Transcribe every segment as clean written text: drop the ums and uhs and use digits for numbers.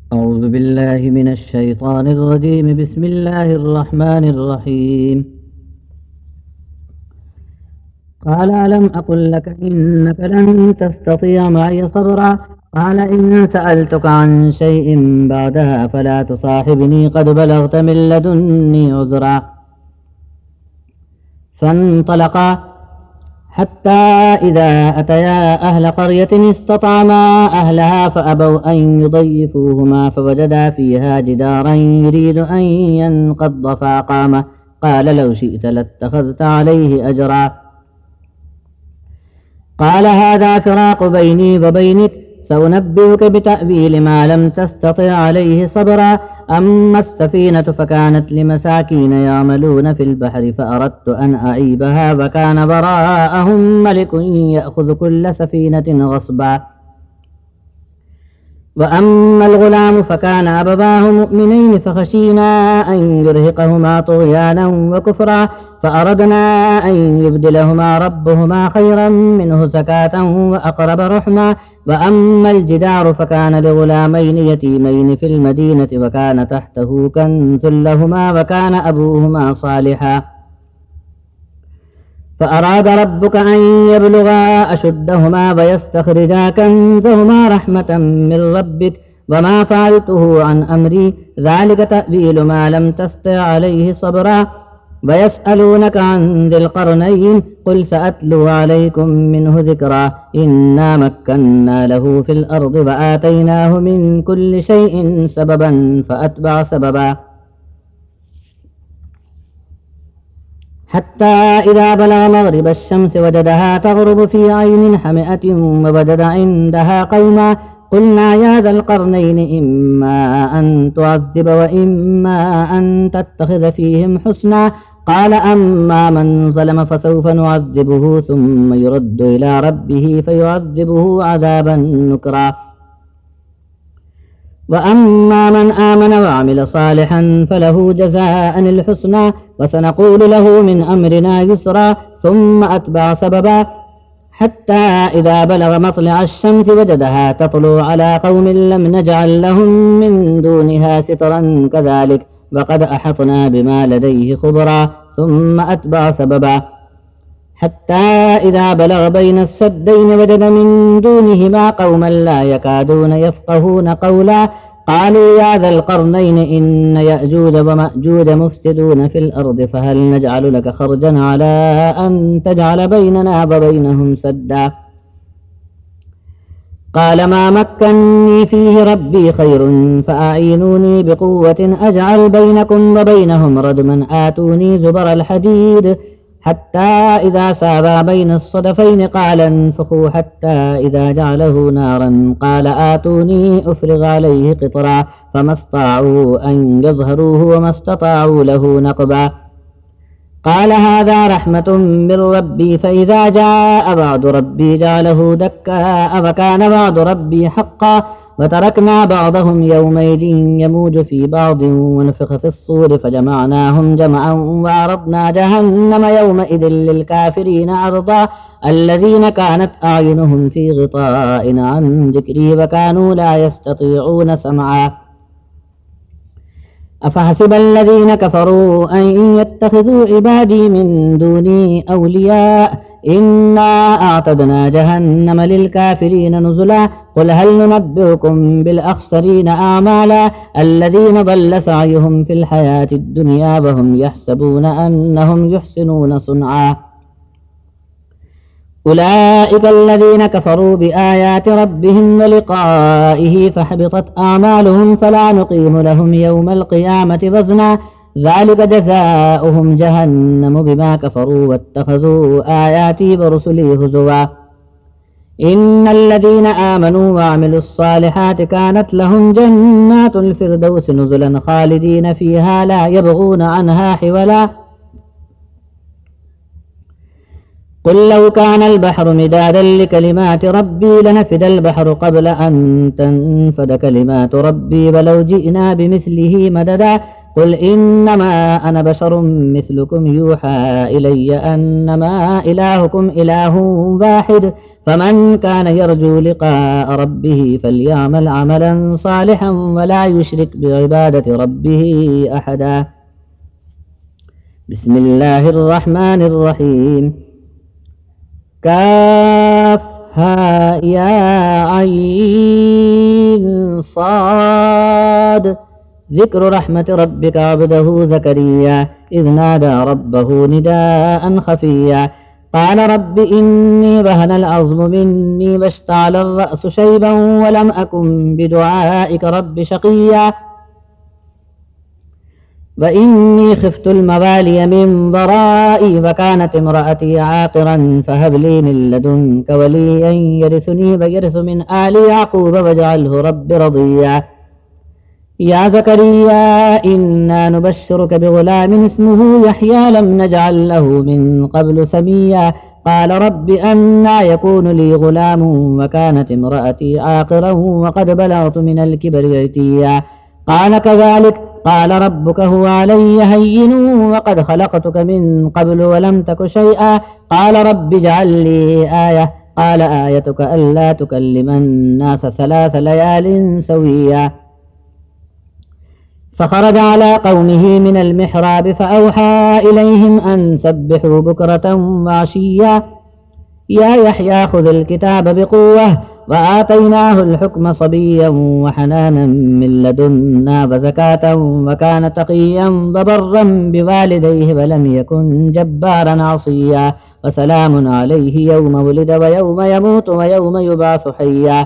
أعوذ بالله من الشيطان الرجيم. بسم الله الرحمن الرحيم. قال ألم أقل لك إنك لن تستطيع معي صبرا. قال إن سألتك عن شيء بعدها فلا تصاحبني قد بلغت من لدني عذرا. فانطلقا حتى إذا أتيا أهل قرية استطعما أهلها فأبوا أن يضيفوهما فوجدا فيها جدارا يريد أن ينقض فأقامه. قال لو شئت لاتخذت عليه أجرا. قال هذا فراق بيني وبينك سأنبئك بتأويل ما لم تستطع عليه صبرا. أما السفينة فكانت لمساكين يعملون في البحر فأردت أن أعيبها وكان وراءهم ملك يأخذ كل سفينة غصبا. وأما الغلام فكان أبواه مؤمنين فخشينا أن يرهقهما طغيانا وكفرا فأردنا أن يبدلهما ربهما خيرا منه زكاة وأقرب رحما. وأما الجدار فكان لغلامين يتيمين في المدينة وكان تحته كنز لهما وكان أبوهما صالحا فأراد ربك أن يبلغا أشدهما ويستخرجا كنزهما رحمة من ربك وما فعلته عن أمري ذلك تأويل ما لم تستطع عليه صبرا. ويسألونك عن ذي القرنين قل سأتلو عليكم منه ذكرا. إنا مكنا له في الأرض وآتيناه من كل شيء سببا فأتبع سببا حتى إذا بلغ مغرب الشمس وجدها تغرب في عين حمئة ووجد عندها قوما قلنا يا ذا القرنين إما أن تعذب وإما أن تتخذ فيهم حسنا. قال أما من ظلم فسوف نعذبه ثم يرد إلى ربه فيعذبه عذابا نكرا. وأما من آمن وعمل صالحا فله جزاء الحسنى وسنقول له من أمرنا يسرا. ثم أتبع سببا حتى إذا بلغ مطلع الشمس وجدها تطلع على قوم لم نجعل لهم من دونها سترا كذلك وقد أحطنا بما لديه خبرا. ثم أتبع سببا حتى إذا بلغ بين السدين وجد من دونهما قوما لا يكادون يفقهون قولا. قالوا يا ذا القرنين إن يأجوج ومأجوج مفسدون في الأرض فهل نجعل لك خرجا على أن تجعل بيننا وبينهم سدا. قال ما مكني فيه ربي خير فأعينوني بقوة أجعل بينكم وبينهم ردما. آتوني زبر الحديد حتى إذا ساوى بين الصدفين قال انفخوا حتى إذا جعله نارا قال آتوني أفرغ عليه قطرا. فما استطاعوا أن يظهروه وما استطاعوا له نقبا. قال هذا رحمة من ربي فإذا جاء بعد ربي جعله دكاء وكان بعد ربي حقا. وتركنا بعضهم يومئذ يموج في بعض ونفخ في الصور فجمعناهم جمعا وعرضنا جهنم يومئذ للكافرين عرضا. الذين كانت أعينهم في غطاء عن ذكري وكانوا لا يستطيعون سمعا. أفحسب الذين كفروا أن يتخذوا عبادي من دوني أولياء إنا أعتدنا جهنم للكافرين نزلا. قل هل ننبئكم بالأخسرين أعمالا الذين ضل سعيهم في الحياة الدنيا وهم يحسبون أنهم يحسنون صنعا. أولئك الذين كفروا بآيات ربهم ولقائه فحبطت أعمالهم فلا نقيم لهم يوم القيامة وزنا. ذلك جزاؤهم جهنم بما كفروا واتخذوا آياتي ورسلي هزوا. إن الذين آمنوا وعملوا الصالحات كانت لهم جنات الفردوس نزلا خالدين فيها لا يبغون عنها حولا. قل لو كان البحر مدادا لكلمات ربي لنفد البحر قبل أن تنفد كلمات ربي ولو جئنا بمثله مددا. قل إنما أنا بشر مثلكم يوحى إلي أنما إلهكم إله واحد فمن كان يرجو لقاء ربه فليعمل عملا صالحا ولا يشرك بعبادة ربه أحدا. بسم الله الرحمن الرحيم. كافها يا عين صاد. ذكر رحمة ربك عبده زكريا إذ نادى ربه نداء خفيا قال رب إني بهن العظم مني واشتعل الرأس شيبا ولم أكن بدعائك رب شقيا وإني خفت الموالي من ورائي وكانت امرأتي عاقرا فهب لي من لدنك وليا يرثني ويرث من آل يعقوب واجعله رب رضيا. يا زكريا إنا نبشرك بغلام اسمه يحيى لم نجعل له من قبل سميا قال رب أنى يكون لي غلام وكانت امرأتي عاقرا وقد بلغت من الكبر عتيا قال كذلك قال ربك هو علي هين وقد خلقتك من قبل ولم تك شيئا قال رب اجعل لي آية قال آيتك ألا تكلم الناس 3 ليال سويا. فخرج على قومه من المحراب فأوحى إليهم أن سبحوا بكرة وعشيا يا يحيى خذ الكتاب بقوة وآتيناه الحكم صبيا وحنانا من لدنا وزكاة وكان تقيا وبرا بوالديه ولم يكن جبارا عصيا وسلام عليه يوم ولد ويوم يموت ويوم يبعث حيا.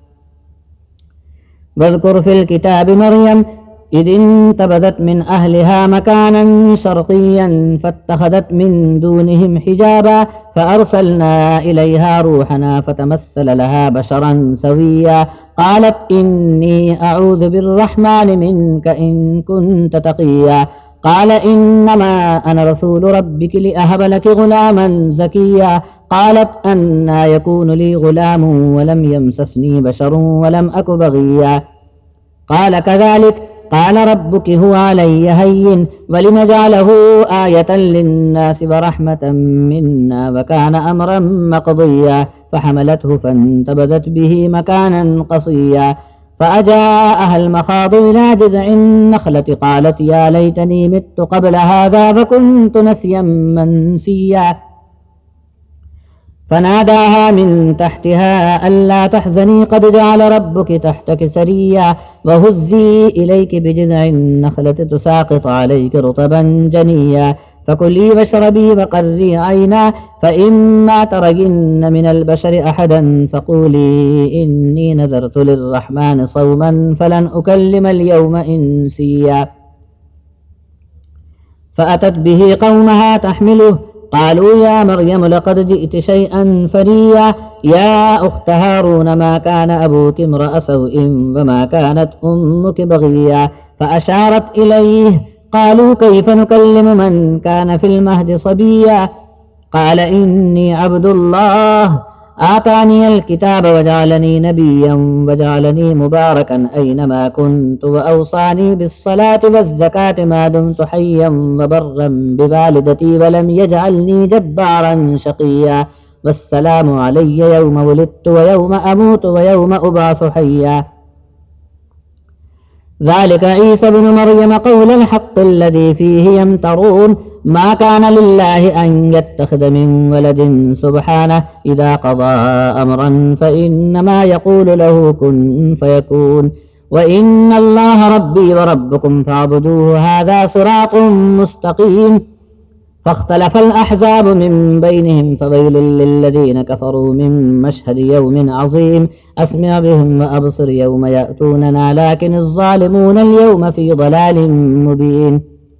واذكر في الكتاب مريم إذ انتبذت من أهلها مكانا شرقيا فاتخذت من دونهم حجابا فأرسلنا إليها روحنا فتمثل لها بشرا سويا قالت إني أعوذ بالرحمن منك إن كنت تقيا قال إنما أنا رسول ربك لأهب لك غلاما زكيا قالت أنى يكون لي غلام ولم يمسسني بشر ولم أك بغيا قال كذلك قال ربك هو علي هين ولنجعله آية للناس ورحمة منا وكان أمرا مقضيا فحملته فانتبذت به مكانا قصيا فأجاءها المخاض إلى جذع النخلة قالت يا ليتني مت قبل هذا فكنت نسيا منسيا فناداها من تحتها ألا تحزني قد جعل ربك تحتك سريا وهزي إليك بجذع النخلة تساقط عليك رطبا جنيا فكلي واشربي وقري عينا فإما ترين من البشر أحدا فقولي إني نذرت للرحمن صوما فلن أكلم اليوم إنسيا فأتت به قومها تحمله قالوا يا مريم لقد جئت شيئا فريا يا أخت هارون ما كان أبوك امرأ سوء وما كانت أمك بغيا فأشارت إليه قالوا كيف نكلم من كان في المهد صبيا قال إني عبد الله آتاني الكتاب وجعلني نبيا وجعلني مباركا أينما كنت وأوصاني بالصلاة والزكاة ما دمت حيا وبرا بوالدتي ولم يجعلني جبارا شقيا والسلام علي يوم ولدت ويوم أموت ويوم أبعث حيا ذلك عيسى بن مريم قول الحق الذي فيه يمترون ما كان لله أن يتخذ من ولد سبحانه إذا قضى أمرا فإنما يقول له كن فيكون وإن الله ربي وربكم فاعبدوه هذا صراط مستقيم فاختلف الأحزاب من بينهم فويل للذين كفروا من مشهد يوم عظيم أسمع بهم وأبصر يوم يأتوننا لكن الظالمون اليوم في ضلال مبين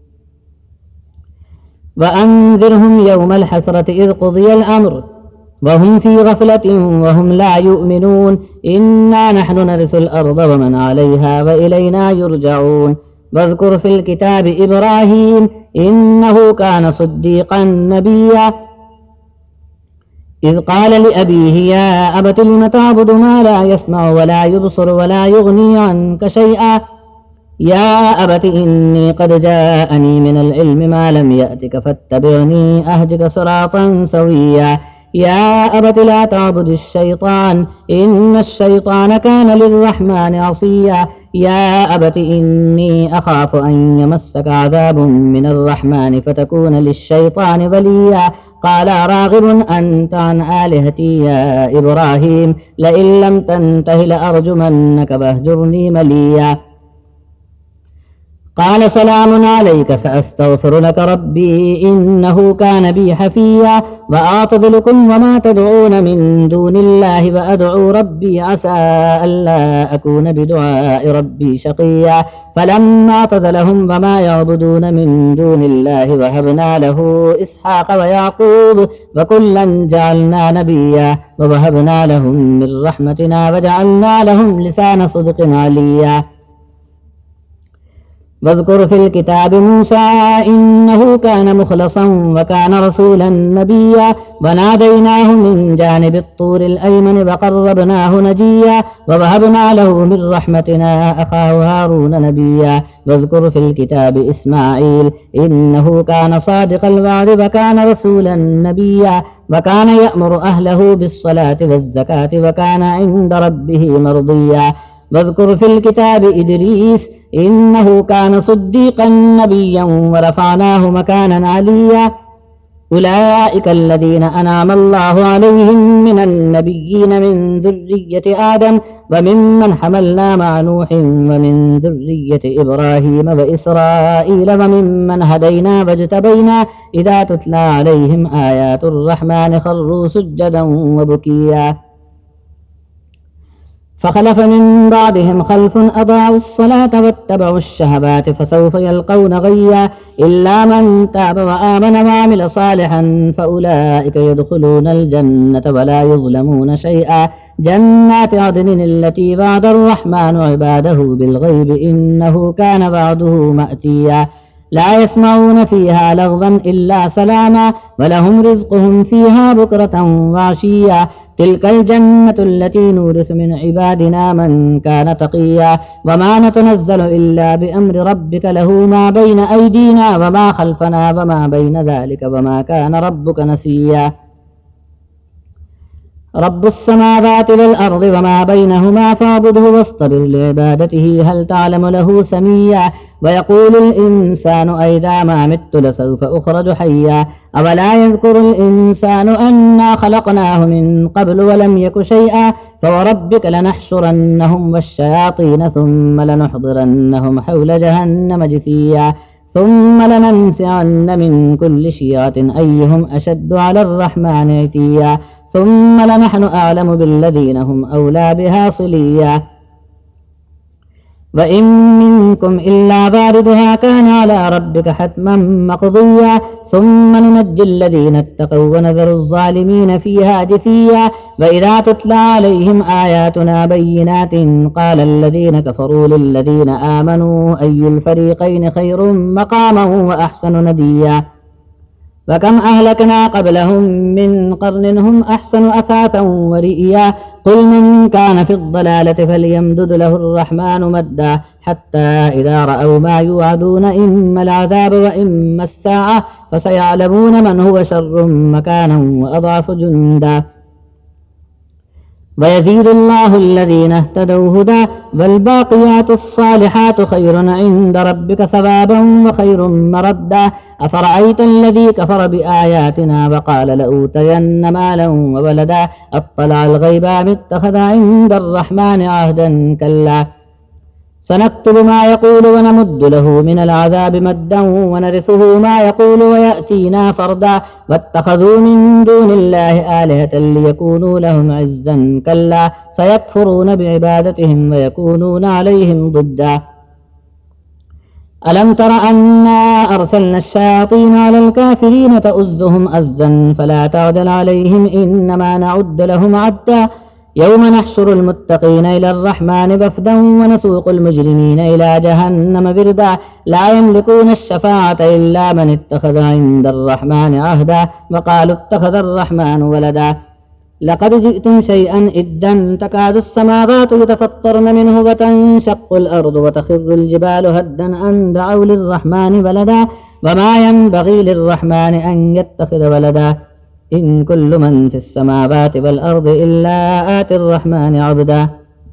وأنذرهم يوم الحسرة إذ قضي الأمر وهم في غفلة وهم لا يؤمنون إنا نحن نرث الأرض ومن عليها وإلينا يرجعون واذكر في الكتاب إبراهيم إنه كان صديقا نبيا إذ قال لأبيه يا أبت لم تعبد ما لا يسمع ولا يبصر ولا يغني عنك شيئا يا أبت إني قد جاءني من العلم ما لم يأتك فاتبعني أهدك صراطا سويا يا أبت لا تعبد الشيطان إن الشيطان كان للرحمن عصيا يا أبت إني أخاف أن يمسك عذاب من الرحمن فتكون للشيطان وليا قال راغب أنت عن آلهتي يا إبراهيم لئن لم تنته لأرجمنك واهجرني مليا قال سلام عليك سأستغفر لك ربي إنه كان بي حفيا وأعتزلكم وما تدعون من دون الله وأدعو ربي عسى ألا أكون بدعاء ربي شقيا فلما اعتزلهم وما يعبدون من دون الله وهبنا له إسحاق ويعقوب وكلا جعلنا نبيا ووهبنا لهم من رحمتنا وجعلنا لهم لسان صدق عليا واذكر في الكتاب موسى إنه كان مخلصا وكان رسولا نبيا وناديناه من جانب الطور الأيمن وقربناه نجيا ووهبنا له من رحمتنا أخاه هارون نبيا واذكر في الكتاب إسماعيل إنه كان صادق الوعد وكان رسولا نبيا وكان يأمر أهله بالصلاة والزكاة وكان عند ربه مرضيا واذكر في الكتاب إدريس إنه كان صديقا نبيا ورفعناه مكانا عليا أولئك الذين أنعم الله عليهم من النبيين من ذرية آدم وممن حملنا مع نوح ومن ذرية إبراهيم وإسرائيل وممن هدينا واجتبينا إذا تتلى عليهم آيات الرحمن خروا سجدا وبكيا فخلف من بعدهم خلف أضاعوا الصلاة واتبعوا الشهوات فسوف يلقون غيا إلا من تاب وآمن وعمل صالحا فأولئك يدخلون الجنة ولا يظلمون شيئا جنات عدن التي وعد الرحمن عباده بالغيب إنه كان وعده مأتيا لا يسمعون فيها لغوا إلا سلاما ولهم رزقهم فيها بكرة وعشيا تلك الجنة التي نورث من عبادنا من كان تقيا وما نتنزل إلا بأمر ربك له ما بين أيدينا وما خلفنا وما بين ذلك وما كان ربك نسيا رب السماوات والأرض وما بينهما فاعبده واصطبر لعبادته هل تعلم له سميا ويقول الإنسان أئذا ما مت لسوف أخرج حيا أولا يذكر الإنسان أنا خلقناه من قبل ولم يك شيئا فوربك لنحشرنهم والشياطين ثم لنحضرنهم حول جهنم جثيا ثم لننزعن من كل شيعة أيهم أشد على الرحمن عتيا ثم لنحن أعلم بالذين هم أولى بها صليا وإن منكم إلا واردها كان على ربك حتما مقضيا ثم ننجي الذين اتقوا ونذر الظالمين فيها جثيا وإذا تتلى عليهم آياتنا بينات قال الذين كفروا للذين آمنوا أي الفريقين خير مقاما وأحسن نديا وكم أهلكنا قبلهم من قرن هم أحسن أثاثا ورئيا قل من كان في الضلالة فليمدد له الرحمن مدا حتى إذا رأوا ما يوعدون إما العذاب وإما الساعة فسيعلمون من هو شر مكانا وأضعف جندا ويزيد الله الذين اهتدوا هدى والباقيات الصالحات خير عند ربك ثوابا وخير مردا أفرأيت الذي كفر بآياتنا وقال لأوتين مالا وولدا أطلع الغيب أم اتخذ عند الرحمن عهدا كلا سنكتب ما يقول ونمد له من العذاب مدا ونرثه ما يقول ويأتينا فردا واتخذوا من دون الله آلهة ليكونوا لهم عزا كلا سيكفرون بعبادتهم ويكونون عليهم ضدا ألم تر أنا أرسلنا الشياطين على الكافرين تؤزهم أزا فلا تعدل عليهم إنما نعد لهم عدا يوم نحشر المتقين إلى الرحمن وفدا ونسوق المجرمين إلى جهنم بردا لا يملكون الشفاعة إلا من اتخذ عند الرحمن عهدا وقالوا اتخذ الرحمن ولدا لقد جئتم شيئا إدا تكاد السماوات يتفطرن منه وتنشق الأرض وتخر الجبال هدا أن دعوا للرحمن ولدا وما ينبغي للرحمن أن يتخذ ولدا إن كل من في السماوات والأرض إلا آتي الرحمن عبدا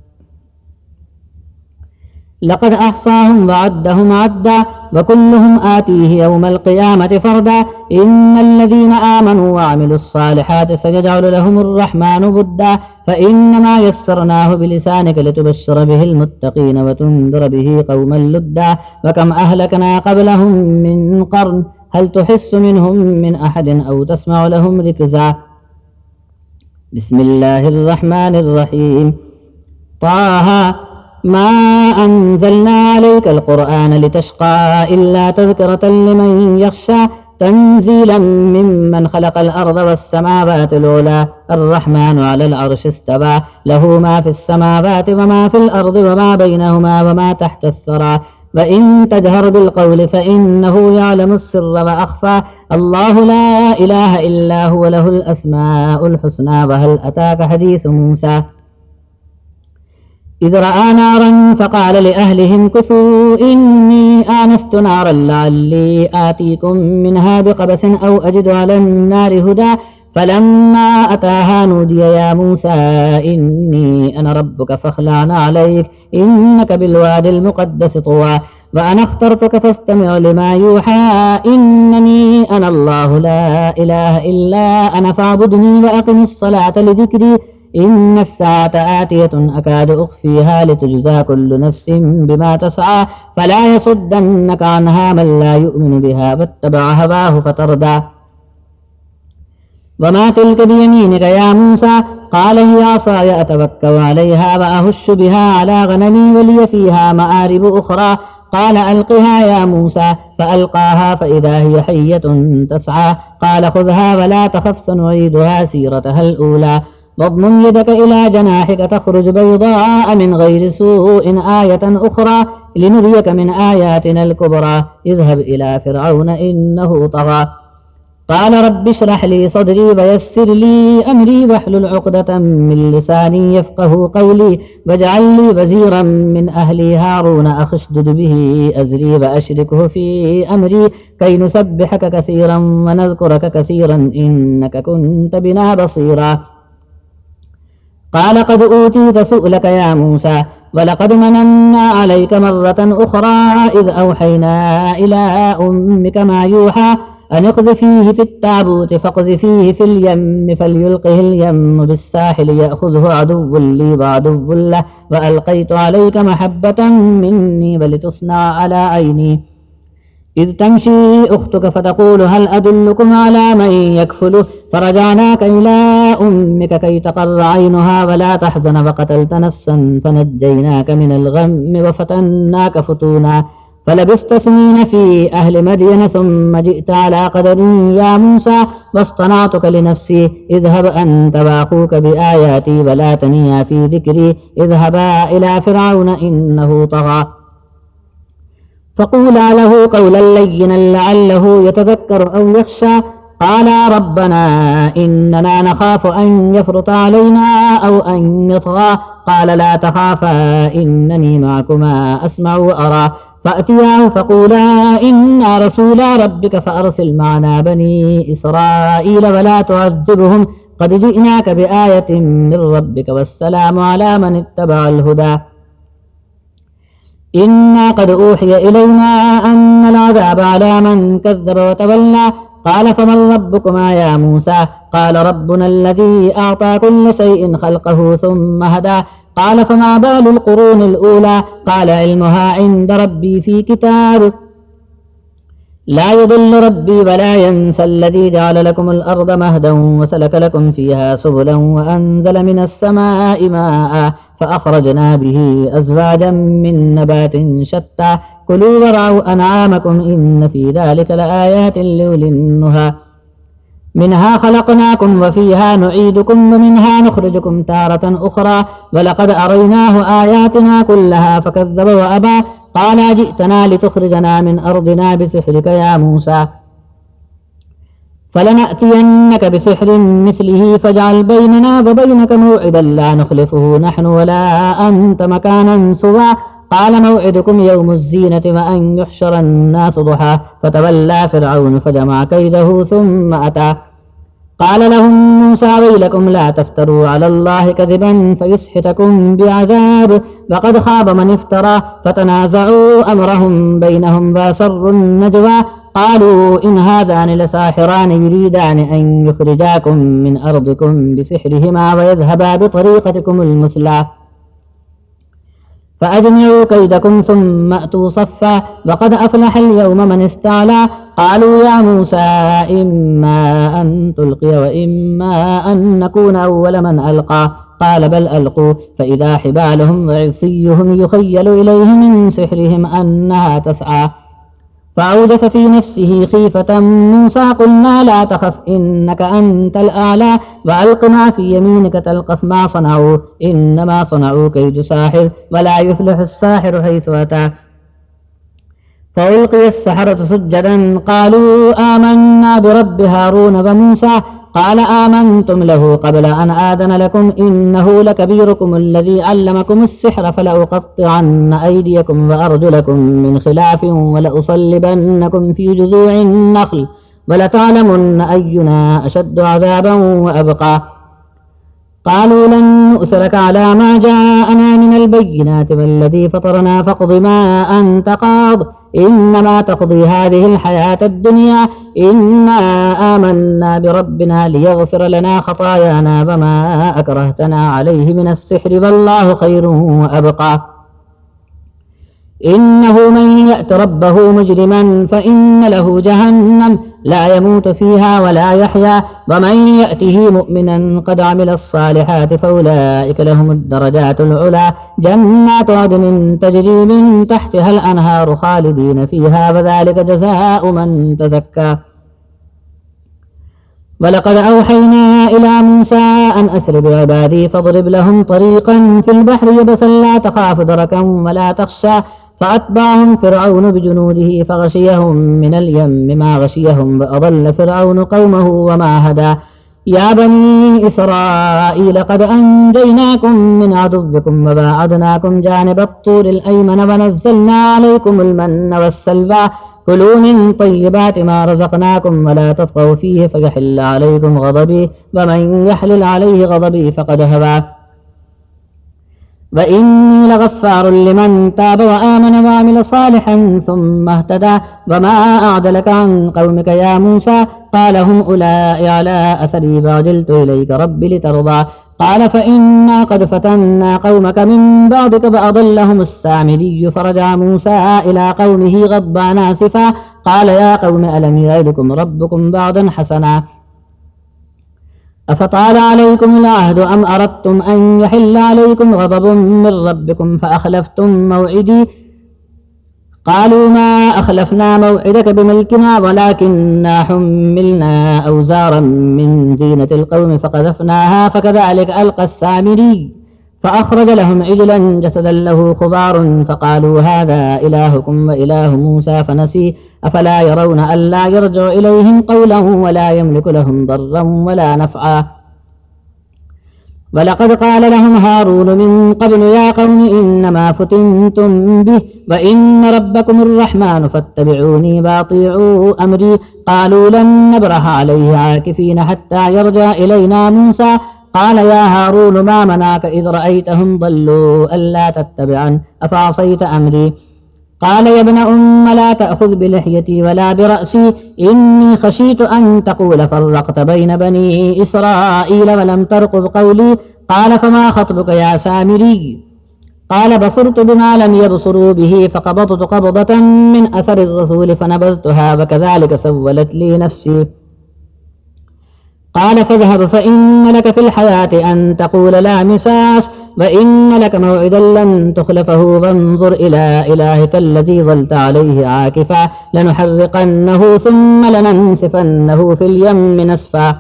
لقد أحصاهم وعدهم عدا وكلهم آتيه يوم القيامة فردا إن الذين آمنوا وعملوا الصالحات سيجعل لهم الرحمن ودا فإنما يسرناه بلسانك لتبشر به المتقين وتنذر به قوما لدا وكم أهلكنا قبلهم من قرن هل تحس منهم من أحد أو تسمع لهم ركزا بسم الله الرحمن الرحيم طه ما أنزلنا عليك القرآن لتشقى إلا تذكرة لمن يخشى تنزيلا ممن خلق الأرض والسماوات العلى الرحمن على العرش استوى له ما في السماوات وما في الأرض وما بينهما وما تحت الثرى وإن تجهر بالقول فإنه يعلم السر وأخفى الله لا إله إلا هو له الأسماء الحسنى وهل أتاك حديث موسى إذ رأى نارا فقال لأهلهم كثوا إني آنست نارا لعلي آتيكم منها بقبس أو أجد على النار هدى فلما أتاها نودي يا موسى إني أنا ربك فاخلع عليك إنك بالوادي المقدس طوى وأنا اخترتك فاستمع لما يوحى إنني أنا الله لا إله إلا أنا فاعبدني وأقم الصلاة لذكري إن الساعة آتية أكاد أخفيها لتجزى كل نفس بما تسعى فلا يصدنك عنها من لا يؤمن بها واتبع هواه فتردى وما تلك بيمينك يا موسى قال هي عصاي أتوكل عليها وأهش بها على غنمي ولي فيها مآرب أخرى قال ألقها يا موسى فألقاها فإذا هي حية تسعى قال خذها ولا تخف سنعيدها سيرتها الأولى واضمم يدك إلى جناحك تخرج بيضاء من غير سوء آية أخرى لنريك من آياتنا الكبرى اذهب إلى فرعون إنه طغى قال رب اشرح لي صدري ويسر لي أمري واحلل عقدة من لساني يفقه قولي واجعل لي وزيرا من أهلي هارون أخي اشدد به أزري وأشركه في أمري كي نسبحك كثيرا ونذكرك كثيرا إنك كنت بنا بصيرا قال قد أوتيت سؤلك يا موسى ولقد مننا عليك مرة أخرى إذ أوحينا إلى أمك ما يوحى أن اقذفيه في التابوت فاقذفيه في اليم فليلقه اليم بالساحل يأخذه عدو لي وعدو له وألقيت عليك محبة مني ولتصنع على عيني إذ تمشي أختك فتقول هل أدلكم على من يكفله فرجعناك إلى أمك كي تقر عينها ولا تحزن وقتلت نفسا فنجيناك من الغم وفتناك فتونا فلبست سنين في أهل مدين ثم جئت على قدر يا موسى واصطنعتك لنفسي اذهب أنت وأخوك بآياتي ولا تنيا في ذكري اذهبا إلى فرعون إنه طغى فقولا له قولا لينا لعله يتذكر أو يخشى قالا ربنا إننا نخاف أن يفرط علينا أو أن يطغى قال لا تخافا إنني معكما أسمع وأرى فأتياه فقولا إنا رسولا ربك فأرسل معنا بني إسرائيل ولا تعذبهم قد جئناك بآية من ربك والسلام على من اتبع الهدى إنا قد أوحي إلينا أن العذاب على من كذب وتولى قال فمن ربكما يا موسى قال ربنا الذي أعطى كل شيء خلقه ثم هدى قال فما بال القرون الأولى قال علمها عند ربي في كتاب لا يضل ربي ولا ينسى الذي جعل لكم الأرض مهدا وسلك لكم فيها سبلا وأنزل من السماء ماء فأخرجنا به أزواجا من نبات شتى كلوا ورعوا أنعامكم إن في ذلك لآيات لأولي النهى منها خلقناكم وفيها نعيدكم ومنها نخرجكم تارة أخرى ولقد أريناه آياتنا كلها فكذب وأبى قال جئتنا لتخرجنا من أرضنا بسحرك يا موسى فلنأتينك بسحر مثله فاجعل بيننا وبينك موعدا لا نخلفه نحن ولا أنت مكانا سوى قال موعدكم يوم الزينة وأن يحشر الناس ضحى فتولى فرعون فجمع كيده ثم أتى قال لهم موسى ويلكم لا تفتروا على الله كذبا فيسحتكم بعذاب وقد خاب من افترى فتنازعوا أمرهم بينهم وأسروا النجوى قالوا إن هذان لساحران يريدان أن يخرجاكم من أرضكم بسحرهما ويذهبا بطريقتكم المثلى فأجمعوا كيدكم ثم أتوا صفا وقد أفلح اليوم من استعلى قالوا يا موسى إما أن تلقي وإما أن نكون أول من ألقى قال بل ألقوا فإذا حبالهم وعصيهم يخيل إليه من سحرهم أنها تسعى فأوجس في نفسه خيفة موسى قلنا لا تخف إنك أنت الأعلى وألق ما في يمينك تلقف ما صنعوا إنما صنعوا كيد ساحر ولا يفلح الساحر حيث أتى فألقي السحرة سجدا قالوا آمنا برب هارون وموسى قال آمنتم له قبل أن آذن لكم إنه لكبيركم الذي علمكم السحر فلأقطعن أيديكم وأرجلكم من خلاف ولأصلبنكم في جذوع النخل ولتعلمن أينا أشد عذابا وأبقى قالوا لن نؤثرك على ما جاءنا من البينات والذي فطرنا فاقض ما أنت قاض إنما تقضي هذه الحياة الدنيا إنا آمنا بربنا ليغفر لنا خطايانا وما أكرهتنا عليه من السحر والله خير وأبقى إنه من يأت ربه مجرما فإن له جهنم لا يموت فيها ولا يحيا ومن يأته مؤمنا قد عمل الصالحات فأولئك لهم الدرجات العلى جنات عدن تجري من تحتها الأنهار خالدين فيها وذلك جزاء من تزكى ولقد أوحينا إلى موسى أن أسر بعبادي فاضرب لهم طريقا في البحر يبسا لا تخاف دركا ولا تخشى فأتبعهم فرعون بجنوده فغشيهم من اليم ما غشيهم وأضل فرعون قومه وما هدى يا بني إسرائيل قد أنجيناكم من عدوكم وباعدناكم جانب الطور الأيمن ونزلنا عليكم المن والسلوى كلوا من طيبات ما رزقناكم ولا تطغوا فيه فيحل عليكم غضبي ومن يحلل عليه غضبي فقد هوى وإني لغفار لمن تاب وآمن وعمل صالحا ثم اهتدى وما أعدلك عن قومك يا موسى قال هم أولئك على أثري فعجلت إليك رب لترضى قال فإنا قد فتنا قومك من بعدك فأضلهم السامري فرجع موسى إلى قومه غضبان آسفا قال يا قوم ألم يعدكم ربكم بعدا حسنا أفطال عليكم العهد أم أردتم أن يحل عليكم غضب من ربكم فأخلفتم موعدي قالوا ما أخلفنا موعدك بملكنا ولكننا حملنا أوزارا من زينة القوم فقذفناها فكذلك ألقى السامري فأخرج لهم عجلا جسدا له خضار فقالوا هذا إلهكم وإله موسى فنسي أفلا يرون ألا يرجع إليهم قولا ولا يملك لهم ضرا ولا نفعا ولقد قال لهم هارون من قبل يا قوم إنما فتنتم به وإن ربكم الرحمن فاتبعوني وأطيعوا أمري قالوا لن نبرح عليه عاكفين حتى يرجع إلينا موسى قال يا هارون ما منعك إذ رأيتهم ضلوا ألا تتبعن أفعصيت أمري قال يا ابن لا تأخذ بلحيتي ولا برأسي إني خشيت أن تقول فرقت بين بني إسرائيل ولم ترقب قولي قال فما خطبك يا سامري قال بصرت بما لم يبصروا به فقبضت قبضة من أثر الرسول فنبذتها وكذلك سولت لي نفسي قال فاذهب فإن لك في الحياة أن تقول لا مساس وإن لك موعدا لن تخلفه وانظر إلى إلهك الذي ظلت عليه عاكفا لنحرقنه ثم لننسفنه في اليم نسفا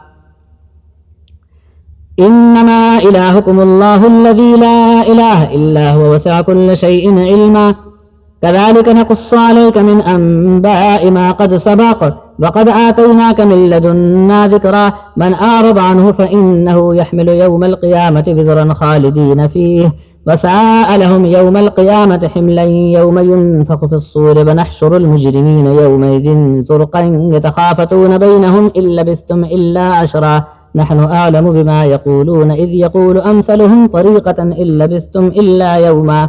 إنما إلهكم الله الذي لا إله إلا هو وسع كل شيء علما كذلك نقص عليك من أنباء ما قد سبق وقد آتيناك من لدنا ذكرا من أعرض عنه فإنه يحمل يوم القيامة وزرا خالدين فيه وساء لهم يوم القيامة حملا يوم ينفخ في الصور ونحشر المجرمين يومئذ زرقا يتخافتون بينهم إن لبثتم إلا عشرا نحن أعلم بما يقولون إذ يقول أمثلهم طريقة إن لبثتم إلا يوما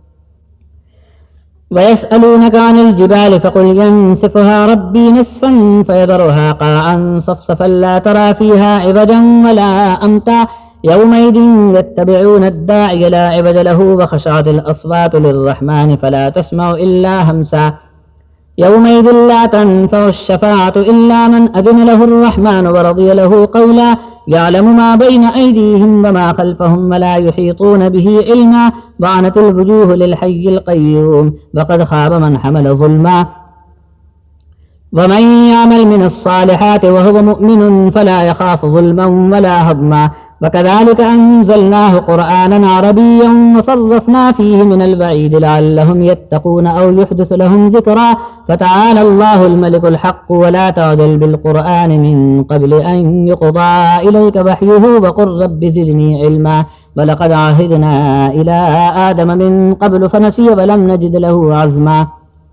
ويسألونك عن الجبال فقل ينسفها ربي نسفا فيذرها قاعا صفصفا لا ترى فيها عوجا ولا أمتا يومئذ يتبعون الداعي لا عوج له وخشعت الأصوات للرحمن فلا تسمع إلا همسا يومئذ لا تنفع الشفاعة إلا من أذن له الرحمن ورضي له قولا يعلم ما بين أيديهم وما خلفهم ولا يحيطون به علما وعنت الوجوه للحي القيوم وقد خاب من حمل ظلما ومن يعمل من الصالحات وهو مؤمن فلا يخاف ظلما ولا هضما وكذلك أنزلناه قرآنا عربيا وصرفنا فيه من البعيد لعلهم يتقون أو يحدث لهم ذكرا فتعالى الله الملك الحق ولا تعجل بالقرآن من قبل أن يقضى إليك وحيه وقل رب زدني علما ولقد عهدنا إلى آدم من قبل فنسي ولم نجد له عزما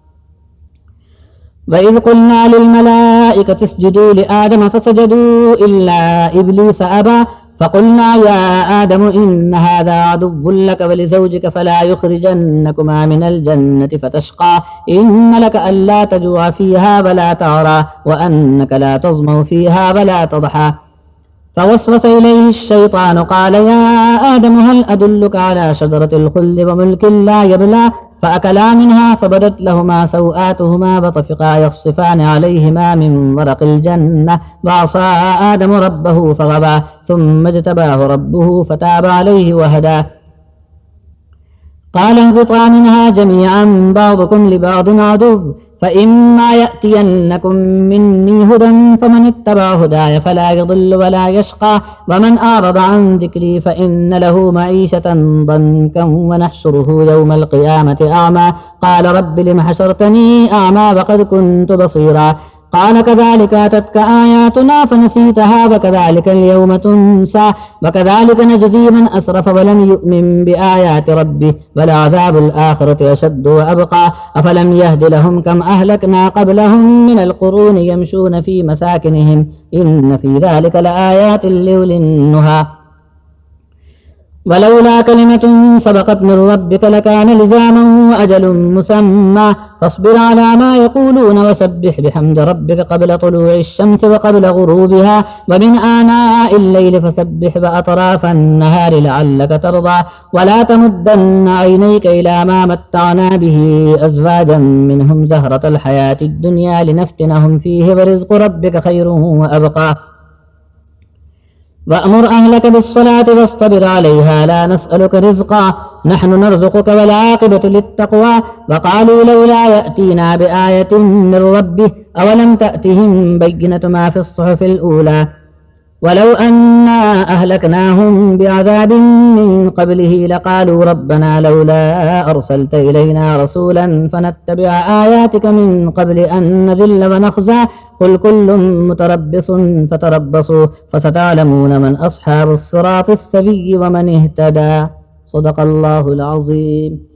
وإذ قلنا للملائكة اسجدوا لآدم فسجدوا إلا إبليس أبى فقلنا يا آدم إن هذا عدو لك ولزوجك فلا يخرجنكما من الجنة فتشقى إن لك ألا تجوع فيها ولا تعرى وأنك لا تظمأ فيها ولا تضحى فوسوس إليه الشيطان قال يا آدم هل أدلك على شجرة الخلد وملك لا يبلى فأكلا منها فبدت لهما سوآتهما وطفقا يخصفان عليهما من ورق الجنة وعصى آدم ربه فغوى ثم اجتباه ربه فتاب عليه وهدى قال اهبطا منها جميعا بعضكم لبعض عدو فإما يأتينكم مني هدى فمن اتبع هداي فلا يضل ولا يشقى ومن أعرض عن ذكري فإن له معيشة ضنكا ونحشره يوم القيامة أعمى قال رب لم حشرتني أعمى وقد كنت بصيرا قال كذلك أتتك آياتنا فنسيتها وكذلك اليوم تنسى وكذلك نجزي من أسرف ولم يؤمن بآيات ربه ولعذاب الآخرة أشد وأبقى أفلم يهد لهم كم أهلكنا قبلهم من القرون يمشون في مساكنهم إن في ذلك لآيات لأولي النهى ولولا كلمة سبقت من ربك لكان لزاما وأجل مسمى فاصبر على ما يقولون وسبح بحمد ربك قبل طلوع الشمس وقبل غروبها ومن آناء الليل فسبح وأطراف النهار لعلك ترضى ولا تمدن عينيك إلى ما متعنا به أزواجا منهم زهرة الحياة الدنيا لنفتنهم فيه ورزق ربك خير وأبقى وأمر أهلك بالصلاة واصطبر عليها لا نسألك رزقا نحن نرزقك والعاقبة للتقوى وقالوا لولا يأتينا بآية من ربه أولم تأتهم بينة ما في الصحف الأولى ولو أنا أهلكناهم بعذاب من قبله لقالوا ربنا لولا أرسلت إلينا رسولا فنتبع آياتك من قبل أن نذل ونخزى قل كل متربص فتربصوا فستعلمون من أصحاب الصراط السوي ومن اهتدى صدق الله العظيم.